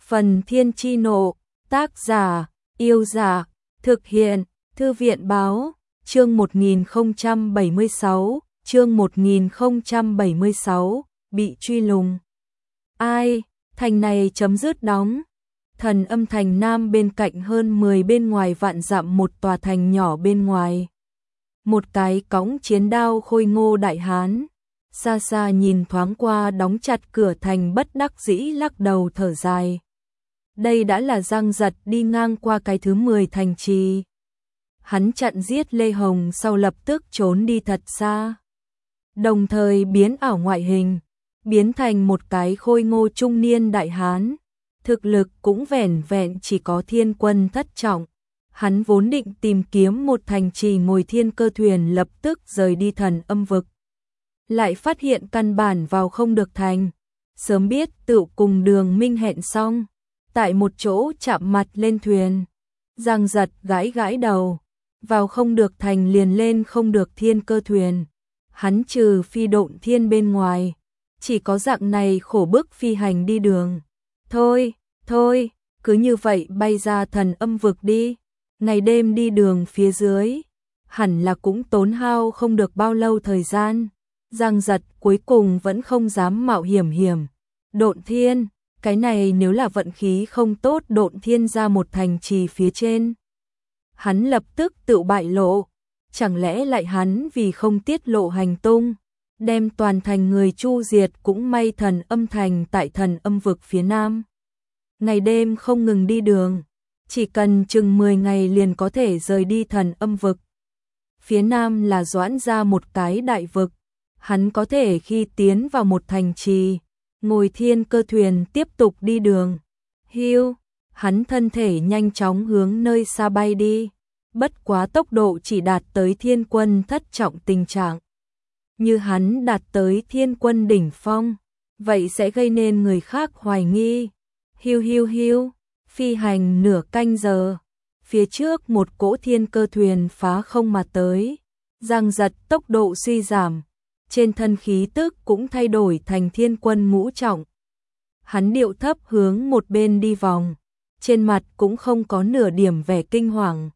Phần Thiên Chi Nộ, tác giả, Yêu Giả, thực hiện, Thư viện Báo, chương 1076, bị truy lùng. Ai, thành này chấm dứt đóng. Thần Âm thành nam bên cạnh hơn 10 bên ngoài vạn dặm một tòa thành nhỏ bên ngoài. Một cái cõng chiến đao khôi ngô đại hán, xa xa nhìn thoáng qua đóng chặt cửa thành bất đắc dĩ lắc đầu thở dài. Đây đã là Giang Giật đi ngang qua cái thứ 10 thành trì. Hắn chặn giết Lê Hồng sau lập tức trốn đi thật xa. Đồng thời biến ảo ngoại hình, biến thành một cái khôi ngô trung niên đại hán. Thực lực cũng vẻn vẹn chỉ có thiên quân thất trọng. Hắn vốn định tìm kiếm một thành trì ngồi thiên cơ thuyền lập tức rời đi Thần Âm vực. Lại phát hiện căn bản vào không được thành. Sớm biết tự cùng Đường Minh hẹn xong. Tại một chỗ chạm mặt lên thuyền. Giang Giật gãi gãi đầu. Vào không được thành liền lên không được thiên cơ thuyền. Hắn trừ phi độn thiên bên ngoài. Chỉ có dạng này khổ bức phi hành đi đường. Thôi, cứ như vậy bay ra Thần Âm vực đi. Ngày đêm đi đường phía dưới. Hẳn là cũng tốn hao không được bao lâu thời gian. Giang Giật cuối cùng vẫn không dám mạo hiểm. Độn thiên, cái này nếu là vận khí không tốt độn thiên ra một thành trì phía trên. Hắn lập tức tự bại lộ. Chẳng lẽ lại hắn vì không tiết lộ hành tung, đem toàn thành người chu diệt cũng may Thần Âm thành tại Thần Âm vực phía nam. Ngày đêm không ngừng đi đường, chỉ cần chừng 10 ngày liền có thể rời đi Thần Âm vực. Phía nam là Doãn ra một cái đại vực, hắn có thể khi tiến vào một thành trì, ngồi thiên cơ thuyền tiếp tục đi đường. Hắn thân thể nhanh chóng hướng nơi xa bay đi, bất quá tốc độ chỉ đạt tới thiên quân thất trọng tình trạng. Như hắn đạt tới thiên quân đỉnh phong, vậy sẽ gây nên người khác hoài nghi. Phi hành nửa canh giờ, phía trước một cỗ thiên cơ thuyền phá không mà tới. Giang Giật tốc độ suy giảm, trên thân khí tức cũng thay đổi thành thiên quân ngũ trọng. Hắn điệu thấp hướng một bên đi vòng, trên mặt cũng không có nửa điểm vẻ kinh hoàng.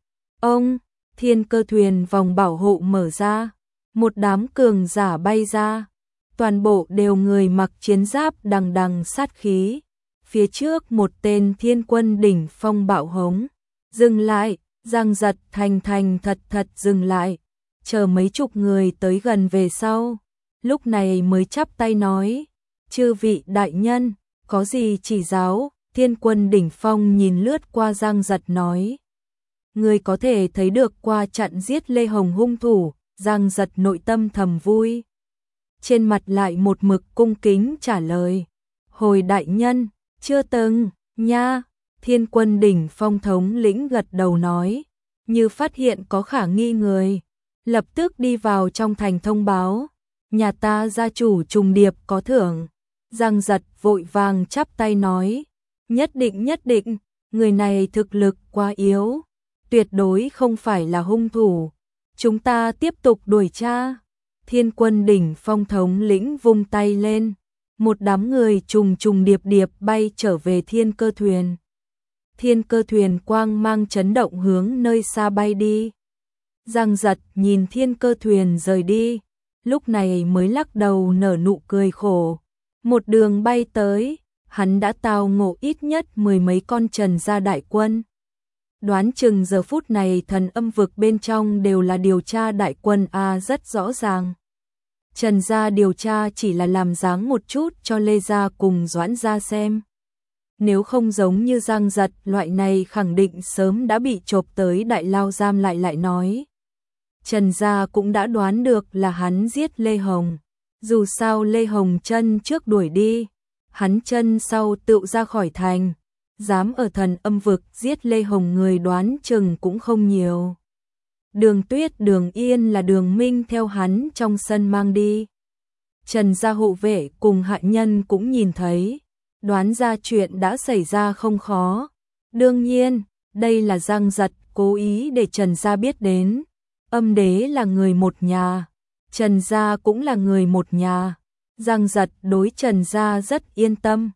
Thiên cơ thuyền vòng bảo hộ mở ra, một đám cường giả bay ra, toàn bộ đều người mặc chiến giáp đằng đằng sát khí. Phía trước một tên thiên quân đỉnh phong bạo hống. Dừng lại, Giang Giật thành thật dừng lại. Chờ mấy chục người tới gần về sau. Lúc này mới chắp tay nói. Chư vị đại nhân, có gì chỉ giáo? Thiên quân đỉnh phong nhìn lướt qua Giang Giật nói. Người có thể thấy được qua chặn giết Lê Hồng hung thủ. Giang Giật nội tâm thầm vui. Trên mặt lại một mực cung kính trả lời. Hồi đại nhân. Chưa từng, nha, thiên quân đỉnh phong thống lĩnh gật đầu nói, như phát hiện có khả nghi người, lập tức đi vào trong thành thông báo, nhà ta gia chủ trùng điệp có thưởng. Giang Giật vội vàng chắp tay nói, nhất định, người này thực lực quá yếu, tuyệt đối không phải là hung thủ, chúng ta tiếp tục đuổi tra. Thiên quân đỉnh phong thống lĩnh vung tay lên. Một đám người trùng điệp bay trở về thiên cơ thuyền. Thiên cơ thuyền quang mang chấn động hướng nơi xa bay đi. Giang Giật nhìn thiên cơ thuyền rời đi, lúc này mới lắc đầu nở nụ cười khổ. Một đường bay tới, hắn đã tao ngộ ít nhất 10 mấy con Trần gia đại quân. Đoán chừng giờ phút này Thần Âm vực bên trong đều là điều tra đại quân rất rõ ràng. Trần gia điều tra chỉ là làm dáng một chút cho Lê gia cùng Doãn gia xem. Nếu không giống như Giang Giật loại này khẳng định sớm đã bị chộp tới đại lao giam lại nói. Trần gia cũng đã đoán được là hắn giết Lê Hồng. Dù sao Lê Hồng chân trước đuổi đi, hắn chân sau tự ra khỏi thành. Dám ở Thần Âm vực giết Lê Hồng người đoán chừng cũng không nhiều. Đường Tuyết Đường Yên là Đường Minh theo hắn trong sân mang đi. Trần gia hộ vệ cùng hạ nhân cũng nhìn thấy, đoán ra chuyện đã xảy ra không khó. Đương nhiên, đây là Giang Giật cố ý để Trần gia biết đến. Âm đế là người một nhà, Trần gia cũng là người một nhà. Giang Giật đối Trần gia rất yên tâm,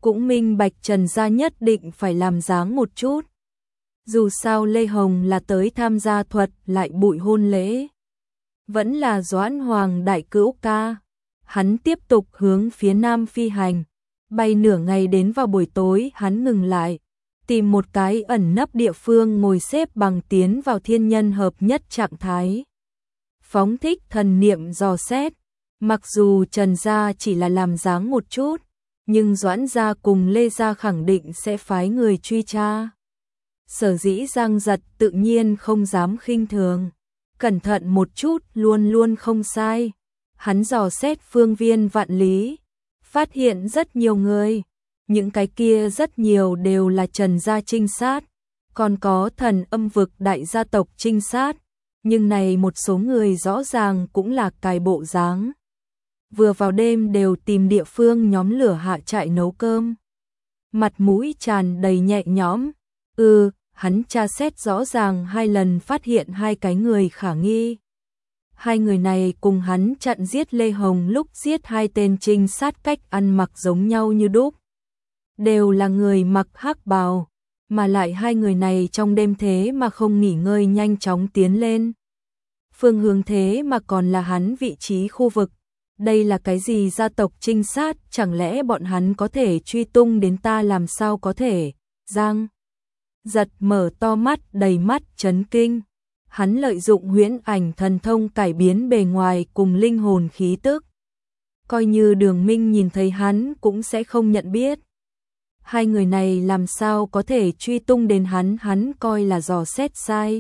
cũng minh bạch Trần gia nhất định phải làm dáng một chút. Dù sao Lê Hồng là tới tham gia thuật lại bụi hôn lễ. Vẫn là Doãn Hoàng đại cữu ca. Hắn tiếp tục hướng phía nam phi hành. Bay nửa ngày đến vào buổi tối hắn ngừng lại. Tìm một cái ẩn nấp địa phương ngồi xếp bằng tiến vào thiên nhân hợp nhất trạng thái. Phóng thích thần niệm dò xét. Mặc dù Trần gia chỉ là làm dáng một chút, nhưng Doãn gia cùng Lê gia khẳng định sẽ phái người truy tra. Sở dĩ Giang Giật tự nhiên không dám khinh thường. Cẩn thận một chút luôn luôn không sai. Hắn dò xét phương viên vạn lý. Phát hiện rất nhiều người. Những cái kia rất nhiều đều là Trần gia trinh sát. Còn có Thần Âm Vực đại gia tộc trinh sát. Nhưng này một số người rõ ràng cũng là cài bộ dáng. Vừa vào đêm đều tìm địa phương nhóm lửa hạ trại nấu cơm. Mặt mũi tràn đầy nhẹ nhõm. Hắn tra xét rõ ràng 2 lần phát hiện 2 cái người khả nghi. 2 người này cùng hắn chặn giết Lê Hồng lúc giết 2 tên trinh sát cách ăn mặc giống nhau như đúc. Đều là người mặc hắc bào, mà lại 2 người này trong đêm thế mà không nghỉ ngơi nhanh chóng tiến lên. Phương hướng thế mà còn là hắn vị trí khu vực. Đây là cái gì gia tộc trinh sát, chẳng lẽ bọn hắn có thể truy tung đến ta, làm sao có thể? Giang Giật mở to mắt, đầy mắt chấn kinh. Hắn lợi dụng huyễn ảnh thần thông cải biến bề ngoài cùng linh hồn khí tức. Coi như Đường Minh nhìn thấy hắn cũng sẽ không nhận biết. 2 người này làm sao có thể truy tung đến hắn coi là dò xét sai.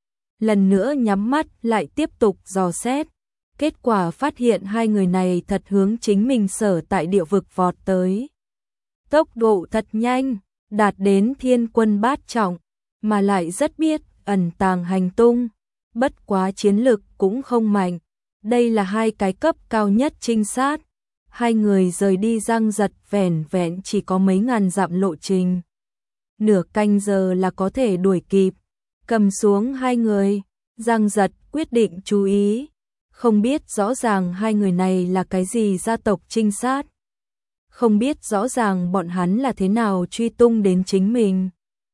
Lần nữa nhắm mắt lại tiếp tục dò xét. Kết quả phát hiện 2 người này thật hướng chính mình sở tại địa vực vọt tới. Tốc độ thật nhanh, đạt đến thiên quân bát trọng, mà lại rất biết ẩn tàng hành tung. Bất quá chiến lực cũng không mạnh. Đây là 2 cái cấp cao nhất trinh sát. 2 người rời đi Giang Giật vẻn vẹn chỉ có mấy ngàn dặm lộ trình. Nửa canh giờ là có thể đuổi kịp. Cầm xuống 2 người, Giang Giật quyết định chú ý. Không biết rõ ràng 2 người này là cái gì gia tộc trinh sát. Không biết rõ ràng bọn hắn là thế nào truy tung đến chính mình.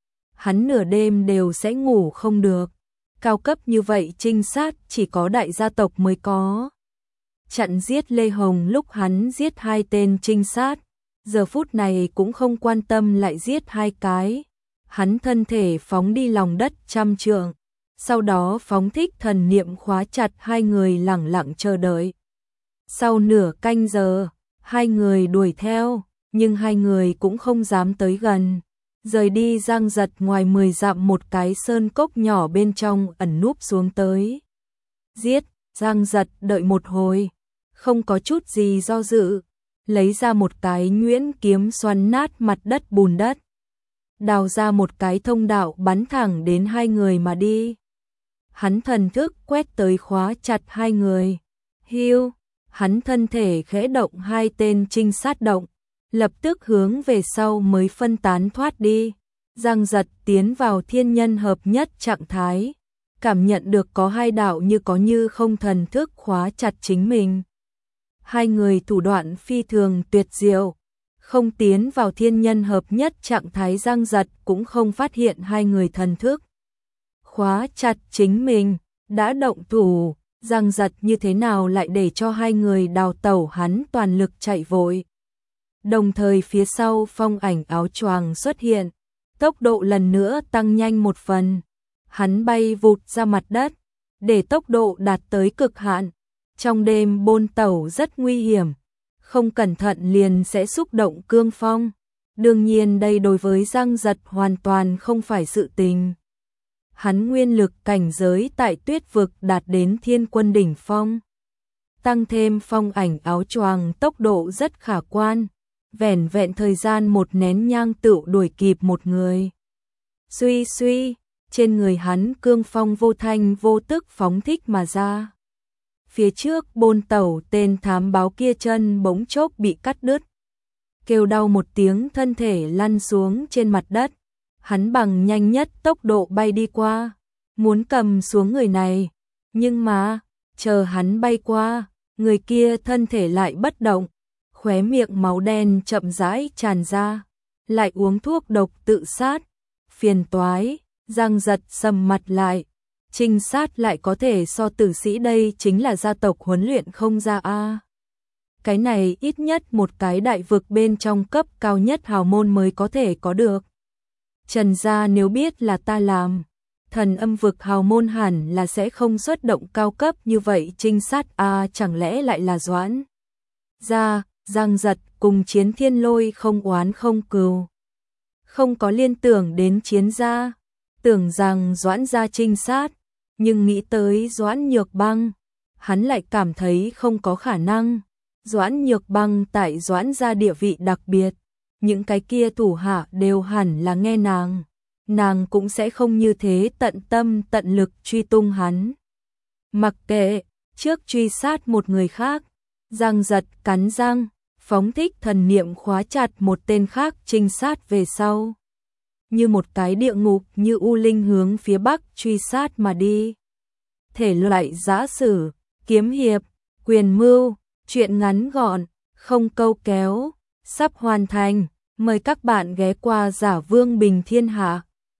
Hắn nửa đêm đều sẽ ngủ không được. Cao cấp như vậy trinh sát chỉ có đại gia tộc mới có. Chặn giết Lê Hồng lúc hắn giết 2 tên trinh sát. Giờ phút này cũng không quan tâm lại giết 2 cái. Hắn thân thể phóng đi lòng đất 100 trượng. Sau đó phóng thích thần niệm khóa chặt 2 người lẳng lặng chờ đợi. Sau nửa canh giờ, 2 người đuổi theo, nhưng 2 người cũng không dám tới gần. Rời đi Giang Giật ngoài 10 dặm một cái sơn cốc nhỏ bên trong ẩn núp xuống tới. Giết, Giang Giật đợi một hồi, không có chút gì do dự, lấy ra một cái nhuyễn kiếm xoắn nát mặt đất bùn đất. Đào ra một cái thông đạo bắn thẳng đến 2 người mà đi. Hắn thần thức quét tới khóa chặt 2 người. Hiu, hắn thân thể khẽ động 2 tên trinh sát động, lập tức hướng về sau mới phân tán thoát đi. Giang Giật tiến vào thiên nhân hợp nhất trạng thái, cảm nhận được có 2 đạo như có như không thần thức khóa chặt chính mình. 2 người thủ đoạn phi thường tuyệt diệu, không tiến vào thiên nhân hợp nhất trạng thái. Giang Giật cũng không phát hiện 2 người thần thức khóa chặt chính mình, đã động thủ. Giang Giật như thế nào lại để cho 2 người đào tẩu, hắn toàn lực chạy vội. Đồng thời phía sau phong ảnh áo choàng xuất hiện, tốc độ lần nữa tăng nhanh một phần. Hắn bay vụt ra mặt đất, để tốc độ đạt tới cực hạn. Trong đêm bôn tẩu rất nguy hiểm, không cẩn thận liền sẽ xúc động cương phong. Đương nhiên đây đối với Giang Giật hoàn toàn không phải sự tình. Hắn nguyên lực cảnh giới tại Tuyết vực đạt đến thiên quân đỉnh phong. Tăng thêm phong ảnh áo choàng, tốc độ rất khả quan. Vẻn vẹn thời gian một nén nhang tựu đuổi kịp một người. Suy suy, trên người hắn cương phong vô thanh vô tức phóng thích mà ra. Phía trước bôn tẩu tên thám báo kia chân bỗng chốc bị cắt đứt. Kêu đau một tiếng, thân thể lăn xuống trên mặt đất. Hắn bằng nhanh nhất tốc độ bay đi qua, muốn cầm xuống người này. Nhưng mà, chờ hắn bay qua, người kia thân thể lại bất động. khóe miệng máu đen chậm rãi tràn ra, lại uống thuốc độc tự sát, phiền toái, Giang Giật sầm mặt lại, trinh sát lại có thể so tử sĩ, đây chính là gia tộc huấn luyện không ra a. Cái này ít nhất một cái đại vực bên trong cấp cao nhất hào môn mới có thể có được. Trần gia nếu biết là ta làm, Thần Âm vực hào môn hẳn là sẽ không xuất động cao cấp như vậy trinh sát a, chẳng lẽ lại là Doãn gia? Giang Giật cùng Chiến Thiên Lôi không oán không cừu, không có liên tưởng đến Chiến gia, tưởng rằng Doãn gia trinh sát, nhưng nghĩ tới Doãn Nhược Băng, hắn lại cảm thấy không có khả năng. Doãn Nhược Băng tại Doãn gia địa vị đặc biệt, những cái kia thủ hạ đều hẳn là nghe nàng cũng sẽ không như thế tận tâm tận lực truy tung hắn. Mặc kệ, trước truy sát một người khác, Giang Giật cắn răng, phóng thích thần niệm khóa chặt một tên khác trinh sát về sau. Như một cái địa ngục như u linh hướng phía bắc truy sát mà đi. Thể loại giã sử, kiếm hiệp, quyền mưu, truyện ngắn gọn, không câu kéo, sắp hoàn thành. Mời các bạn ghé qua Giả Vương Bình Thiên Hạ.